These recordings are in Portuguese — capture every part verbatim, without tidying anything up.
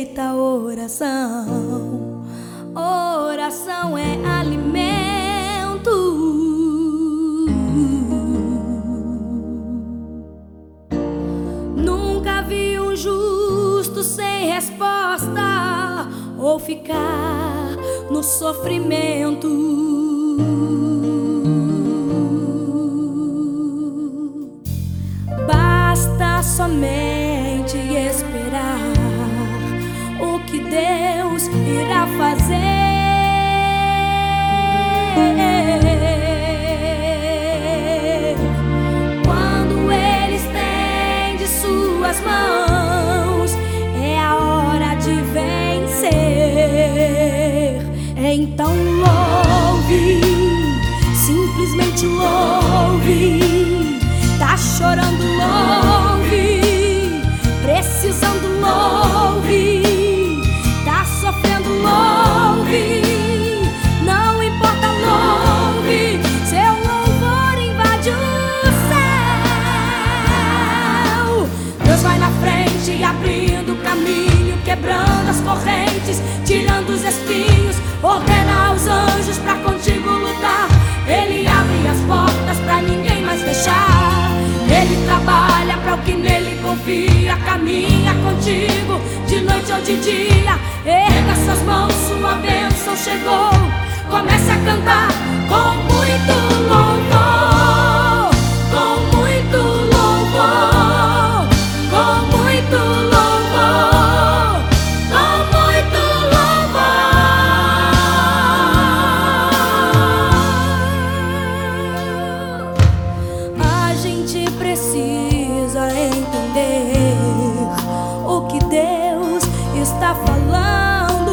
feita a oração. Oração é alimento. Nunca vi um justo sem resposta ou ficar no sofrimento. Basta somente esperar o que Deus irá fazer. Quando Ele estende suas mãos, é a hora de vencer. Então louve, simplesmente louve. Tá chorando, louve. Precisando, louve. Tá sofrendo, louve. Não importa, louve. Seu louvor invade o céu. Deus vai na frente, abrindo o caminho, quebrando as correntes, tirando os espinhos. Ordena aos anjos pra contigo lutar. Ele abre as portas pra ninguém mais fechar. Ele trabalha para o que nele confia. Caminha contigo de noite ou de dia. Erga suas mãos, sua bênção chegou. Comece a cantar com muito louvor, com muito louvor, com muito louvor, com muito louvor. A gente precisa entender o que Deus está falando.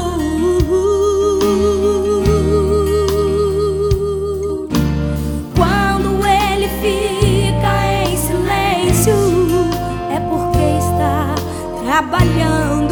Quando Ele fica em silêncio, é porque está trabalhando.